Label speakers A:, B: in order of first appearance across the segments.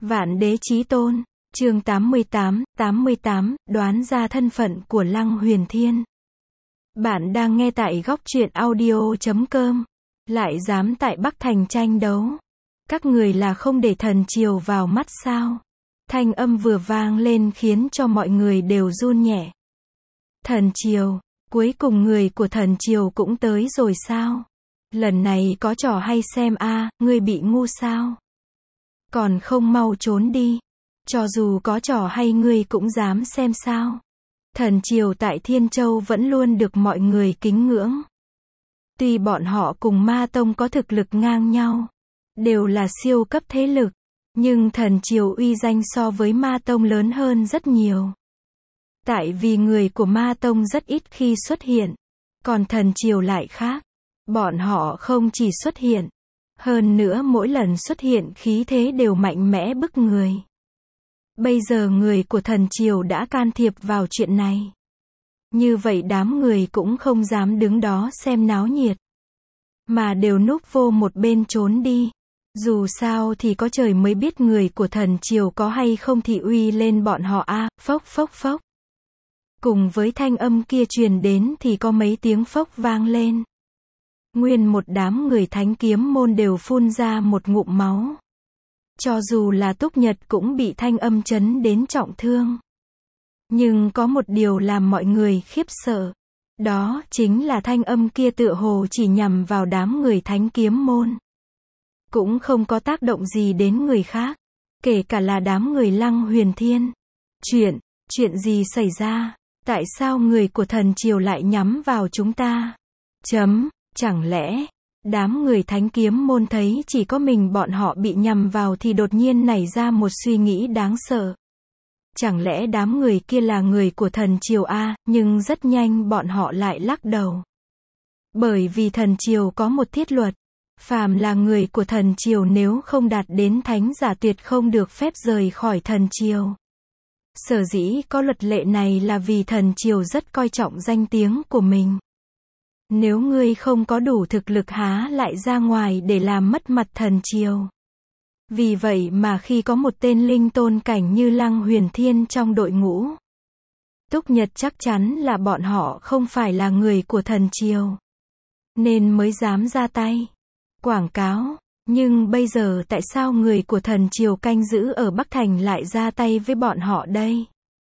A: Vạn Đế Chí Tôn, chương 88, đoán ra thân phận của Lăng Huyền Thiên. Bạn đang nghe tại góc truyện audio.com. Lại dám tại Bắc Thành tranh đấu. Các người là không để thần triều vào mắt sao? Thanh âm vừa vang lên khiến cho mọi người đều run nhẹ. Thần triều, cuối cùng người của thần triều cũng tới rồi sao? Lần này có trò hay xem a, ngươi bị ngu sao? Còn không mau trốn đi. Cho dù có trò hay ngươi cũng dám xem sao? Thần triều tại Thiên Châu vẫn luôn được mọi người kính ngưỡng. Tuy bọn họ cùng Ma Tông có thực lực ngang nhau, đều là siêu cấp thế lực, nhưng thần triều uy danh so với Ma Tông lớn hơn rất nhiều. Tại vì người của Ma Tông rất ít khi xuất hiện, còn thần triều lại khác. Bọn họ không chỉ xuất hiện, hơn nữa mỗi lần xuất hiện khí thế đều mạnh mẽ bức người. Bây giờ người của thần triều đã can thiệp vào chuyện này. Như vậy đám người cũng không dám đứng đó xem náo nhiệt, mà đều núp vô một bên trốn đi. Dù sao thì có trời mới biết người của thần triều có hay không thị uy lên bọn họ a. Phốc phốc phốc. Cùng với thanh âm kia truyền đến thì có mấy tiếng phốc vang lên. Nguyên một đám người Thánh Kiếm Môn đều phun ra một ngụm máu. Cho dù là Túc Nhật cũng bị thanh âm chấn đến trọng thương. Nhưng có một điều làm mọi người khiếp sợ. Đó chính là thanh âm kia tựa hồ chỉ nhằm vào đám người Thánh Kiếm Môn. Cũng không có tác động gì đến người khác. Kể cả là đám người Lăng Huyền Thiên. Chuyện gì xảy ra? Tại sao người của thần triều lại nhắm vào chúng ta? Chẳng lẽ, đám người Thánh Kiếm Môn thấy chỉ có mình bọn họ bị nhằm vào thì đột nhiên nảy ra một suy nghĩ đáng sợ. Chẳng lẽ đám người kia là người của thần triều a? Nhưng rất nhanh bọn họ lại lắc đầu. Bởi vì thần triều có một thiết luật. Phàm là người của thần triều nếu không đạt đến thánh giả tuyệt không được phép rời khỏi thần triều. Sở dĩ có luật lệ này là vì thần triều rất coi trọng danh tiếng của mình. Nếu ngươi không có đủ thực lực há lại ra ngoài để làm mất mặt thần triều. Vì vậy mà khi có một tên linh tôn cảnh như Lăng Huyền Thiên trong đội ngũ, Túc Nhật chắc chắn là bọn họ không phải là người của thần triều, nên mới dám ra tay quảng cáo. Nhưng bây giờ tại sao người của thần triều canh giữ ở Bắc Thành lại ra tay với bọn họ đây?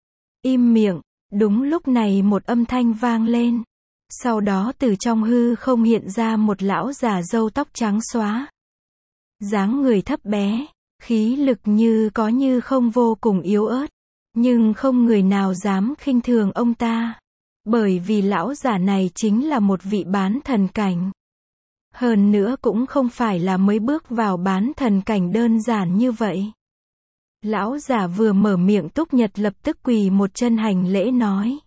A: Im miệng. Đúng lúc này một âm thanh vang lên. Sau đó từ trong hư không hiện ra một lão già râu tóc trắng xóa. Dáng người thấp bé, khí lực như có như không vô cùng yếu ớt. Nhưng không người nào dám khinh thường ông ta. Bởi vì lão già này chính là một vị bán thần cảnh. Hơn nữa cũng không phải là mới bước vào bán thần cảnh đơn giản như vậy. Lão già vừa mở miệng Túc Nhật lập tức quỳ một chân hành lễ nói.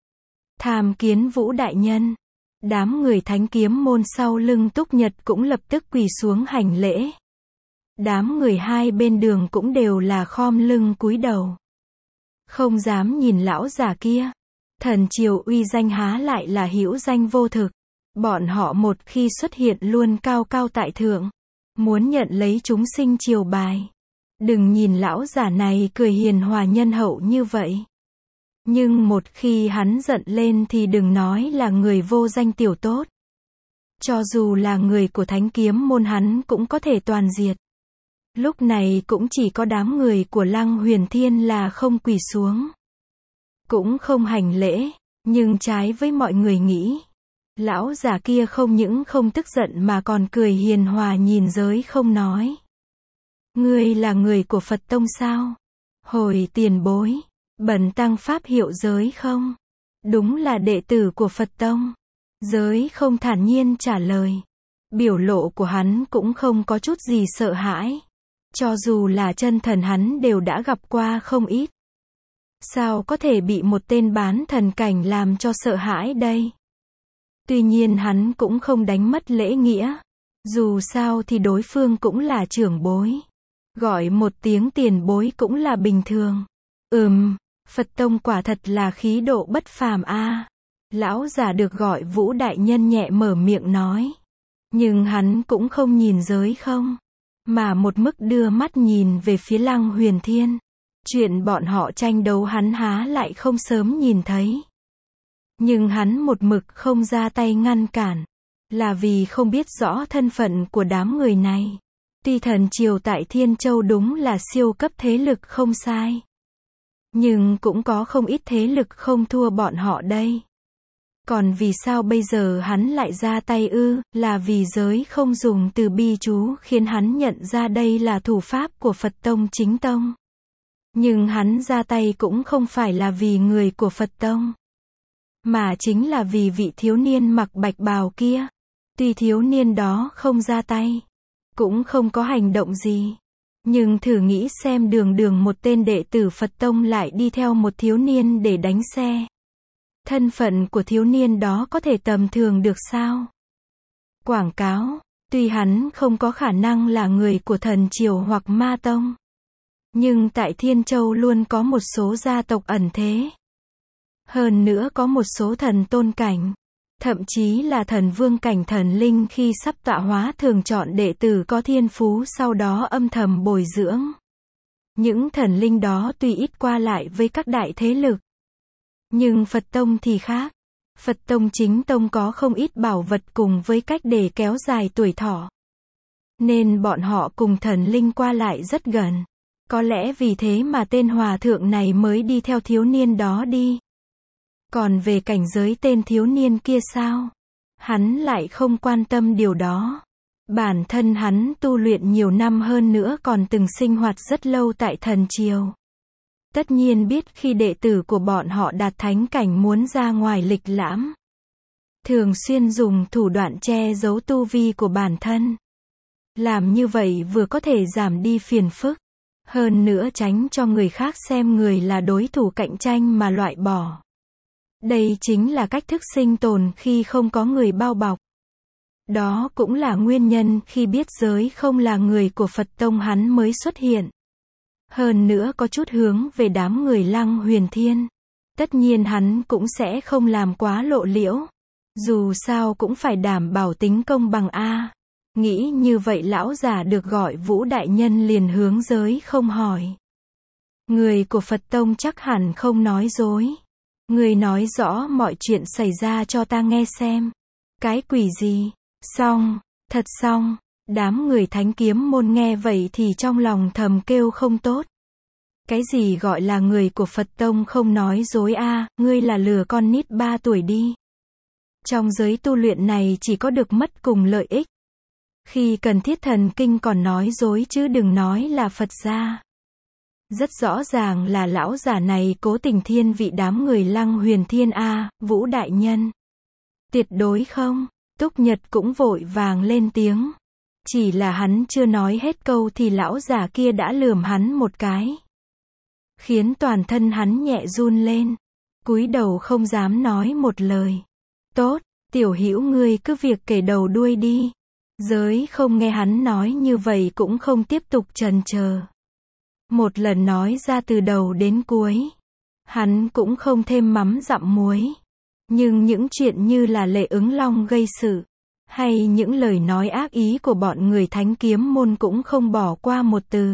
A: Tham Kiến Vũ đại nhân. Đám người Thánh Kiếm Môn sau lưng Túc Nhật cũng lập tức quỳ xuống hành lễ. Đám người hai bên đường cũng đều là khom lưng cúi đầu. Không dám nhìn lão già kia. Thần triều uy danh há lại là hữu danh vô thực. Bọn họ một khi xuất hiện luôn cao cao tại thượng. Muốn nhận lấy chúng sinh triều bài. Đừng nhìn lão già này cười hiền hòa nhân hậu như vậy. Nhưng một khi hắn giận lên thì đừng nói là người vô danh tiểu tốt. Cho dù là người của Thánh Kiếm Môn hắn cũng có thể toàn diệt. Lúc này cũng chỉ có đám người của Lăng Huyền Thiên là không quỳ xuống. Cũng không hành lễ. Nhưng trái với mọi người nghĩ. Lão già kia không những không tức giận mà còn cười hiền hòa nhìn giới không nói. Ngươi là người của Phật Tông sao? Hồi tiền bối. Bần tăng pháp hiệu giới không? Đúng là đệ tử của Phật Tông. Giới không thản nhiên trả lời. Biểu lộ của hắn cũng không có chút gì sợ hãi. Cho dù là chân thần hắn đều đã gặp qua không ít. Sao có thể bị một tên bán thần cảnh làm cho sợ hãi đây? Tuy nhiên hắn cũng không đánh mất lễ nghĩa. Dù sao thì đối phương cũng là trưởng bối. Gọi một tiếng tiền bối cũng là bình thường. Phật Tông quả thật là khí độ bất phàm a. Lão già được gọi Vũ đại nhân nhẹ mở miệng nói. Nhưng hắn cũng không nhìn giới không. mà một mức đưa mắt nhìn về phía Lăng Huyền Thiên. Chuyện bọn họ tranh đấu hắn há lại không sớm nhìn thấy. Nhưng hắn một mực không ra tay ngăn cản, là vì không biết rõ thân phận của đám người này. Tuy thần triều tại Thiên Châu đúng là siêu cấp thế lực không sai, nhưng cũng có không ít thế lực không thua bọn họ đây. Còn vì sao bây giờ hắn lại ra tay ư? Là vì giới không dùng từ bi chú khiến hắn nhận ra đây là thủ pháp của Phật Tông chính tông. Nhưng hắn ra tay cũng không phải là vì người của Phật Tông, mà chính là vì vị thiếu niên mặc bạch bào kia. Tuy thiếu niên đó không ra tay, cũng không có hành động gì, nhưng thử nghĩ xem đường đường một tên đệ tử Phật Tông lại đi theo một thiếu niên để đánh xe. Thân phận của thiếu niên đó có thể tầm thường được sao? Quảng cáo, tuy hắn không có khả năng là người của thần triều hoặc ma tông, nhưng tại Thiên Châu luôn có một số gia tộc ẩn thế. Hơn nữa có một số thần tôn cảnh, thậm chí là thần vương cảnh thần linh khi sắp tọa hóa thường chọn đệ tử có thiên phú sau đó âm thầm bồi dưỡng. Những thần linh đó tuy ít qua lại với các đại thế lực, nhưng Phật Tông thì khác. Phật Tông chính tông có không ít bảo vật cùng với cách để kéo dài tuổi thọ, nên bọn họ cùng thần linh qua lại rất gần. Có lẽ vì thế mà tên hòa thượng này mới đi theo thiếu niên đó đi. Còn về cảnh giới tên thiếu niên kia sao? Hắn lại không quan tâm điều đó. Bản thân hắn tu luyện nhiều năm hơn nữa còn từng sinh hoạt rất lâu tại thần triều. Tất nhiên biết khi đệ tử của bọn họ đạt thánh cảnh muốn ra ngoài lịch lãm, thường xuyên dùng thủ đoạn che giấu tu vi của bản thân. Làm như vậy vừa có thể giảm đi phiền phức, hơn nữa tránh cho người khác xem người là đối thủ cạnh tranh mà loại bỏ. Đây chính là cách thức sinh tồn khi không có người bao bọc. Đó cũng là nguyên nhân khi biết giới không là người của Phật Tông hắn mới xuất hiện. Hơn nữa có chút hướng về đám người Lăng Huyền Thiên. Tất nhiên hắn cũng sẽ không làm quá lộ liễu. Dù sao cũng phải đảm bảo tính công bằng a. Nghĩ như vậy lão già được gọi Vũ Đại Nhân liền hướng giới không hỏi. Người của Phật Tông chắc hẳn không nói dối. Người nói rõ mọi chuyện xảy ra cho ta nghe xem. Cái quỷ gì? Xong, thật xong. Đám người Thánh Kiếm Môn nghe vậy thì trong lòng thầm kêu không tốt. Cái gì gọi là người của Phật Tông không nói dối a? Ngươi là lừa con nít 3 tuổi đi. Trong giới tu luyện này chỉ có được mất cùng lợi ích. Khi cần thiết thần kinh còn nói dối chứ đừng nói là Phật gia. Rất rõ ràng là lão già này cố tình thiên vị đám người Lăng Huyền Thiên a. Vũ Đại Nhân. Tuyệt đối không. Túc Nhật cũng vội vàng lên tiếng. Chỉ là hắn chưa nói hết câu thì lão già kia đã lườm hắn một cái, khiến toàn thân hắn nhẹ run lên, cúi đầu không dám nói một lời. Tốt, tiểu hữu ngươi cứ việc kể đầu đuôi đi. Giới không nghe hắn nói như vậy cũng không tiếp tục chần chờ. Một lần nói ra từ đầu đến cuối. Hắn cũng không thêm mắm dặm muối. Nhưng những chuyện như là Lệ Ứng Long gây sự, hay những lời nói ác ý của bọn người Thánh Kiếm Môn cũng không bỏ qua một từ.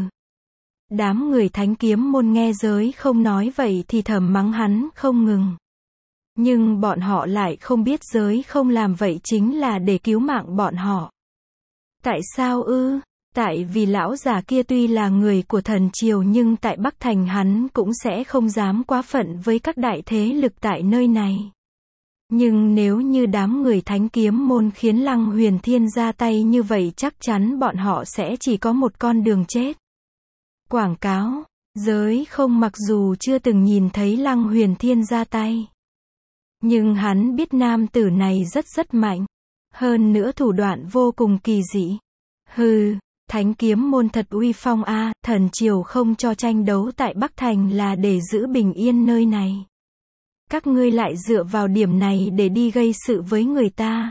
A: Đám người Thánh Kiếm Môn nghe giới không nói vậy thì thầm mắng hắn không ngừng. Nhưng bọn họ lại không biết giới không làm vậy chính là để cứu mạng bọn họ. Tại sao ư? Tại vì lão già kia tuy là người của thần triều nhưng tại Bắc Thành hắn cũng sẽ không dám quá phận với các đại thế lực tại nơi này. Nhưng nếu như đám người Thánh Kiếm Môn khiến Lăng Huyền Thiên ra tay như vậy chắc chắn bọn họ sẽ chỉ có một con đường chết. Quảng cáo, giới không mặc dù chưa từng nhìn thấy Lăng Huyền Thiên ra tay, nhưng hắn biết nam tử này rất mạnh. Hơn nữa thủ đoạn vô cùng kỳ dị. Hừ, Thánh Kiếm Môn thật uy phong a, thần triều không cho tranh đấu tại Bắc Thành là để giữ bình yên nơi này. Các ngươi lại dựa vào điểm này để đi gây sự với người ta.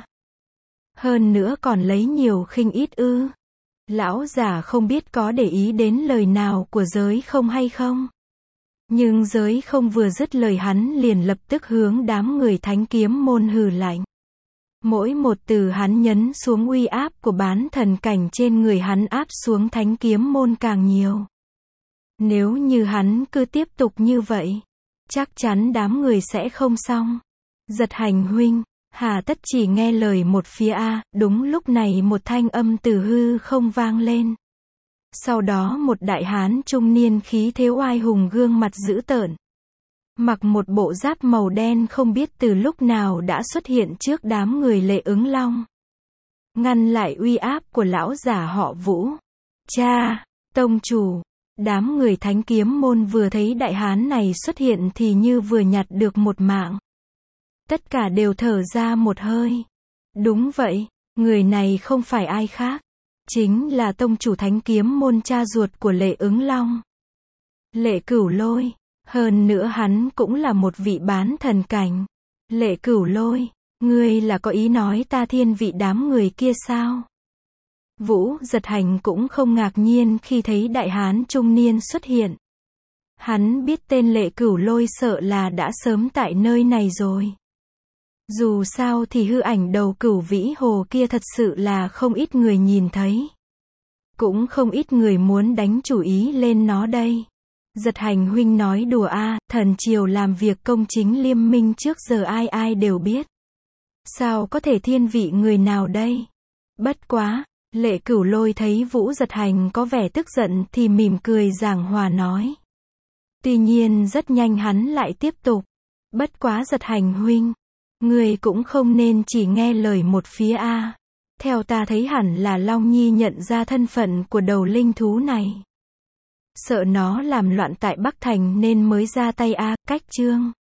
A: Hơn nữa còn lấy nhiều khinh ít ư. Lão già không biết có để ý đến lời nào của giới không hay không. Nhưng giới không vừa dứt lời hắn liền lập tức hướng đám người Thánh Kiếm Môn hừ lạnh. Mỗi một từ hắn nhấn xuống uy áp của bán thần cảnh trên người hắn áp xuống thánh kiếm môn càng nhiều. Nếu như hắn cứ tiếp tục như vậy, chắc chắn đám người sẽ không xong. Giật Hành huynh, hà tất chỉ nghe lời một phía a? Đúng lúc này một thanh âm từ hư không vang lên. Sau đó một đại hán trung niên khí thế oai hùng gương mặt dữ tợn, mặc một bộ giáp màu đen không biết từ lúc nào đã xuất hiện trước đám người Lệ Ứng Long, ngăn lại uy áp của lão giả họ Vũ. Cha, tông chủ, đám người thánh kiếm môn vừa thấy đại hán này xuất hiện thì như vừa nhặt được một mạng. Tất cả đều thở ra một hơi. Đúng vậy, người này không phải ai khác, chính là tông chủ thánh kiếm môn cha ruột của Lệ Ứng Long, Lệ Cửu Lôi. Hơn nữa hắn cũng là một vị bán thần cảnh. Lệ Cửu Lôi, ngươi là có ý nói ta thiên vị đám người kia sao? Vũ Giật Hành cũng không ngạc nhiên khi thấy đại hán trung niên xuất hiện. Hắn biết tên Lệ Cửu Lôi sợ là đã sớm tại nơi này rồi. Dù sao thì hư ảnh đầu Cửu Vĩ Hồ kia thật sự là không ít người nhìn thấy. Cũng không ít người muốn đánh chủ ý lên nó đây. Giật Hành huynh nói đùa a? Thần triều làm việc công chính liêm minh trước giờ ai ai đều biết. Sao có thể thiên vị người nào đây? Bất quá, Lệ Cửu Lôi thấy Vũ Giật Hành có vẻ tức giận thì mỉm cười giảng hòa nói. Tuy nhiên rất nhanh hắn lại tiếp tục. Bất quá Giật Hành huynh, người cũng không nên chỉ nghe lời một phía a. Theo ta thấy hẳn là Long Nhi nhận ra thân phận của đầu linh thú này. Sợ nó làm loạn tại Bắc Thành nên mới ra tay a. Cách chương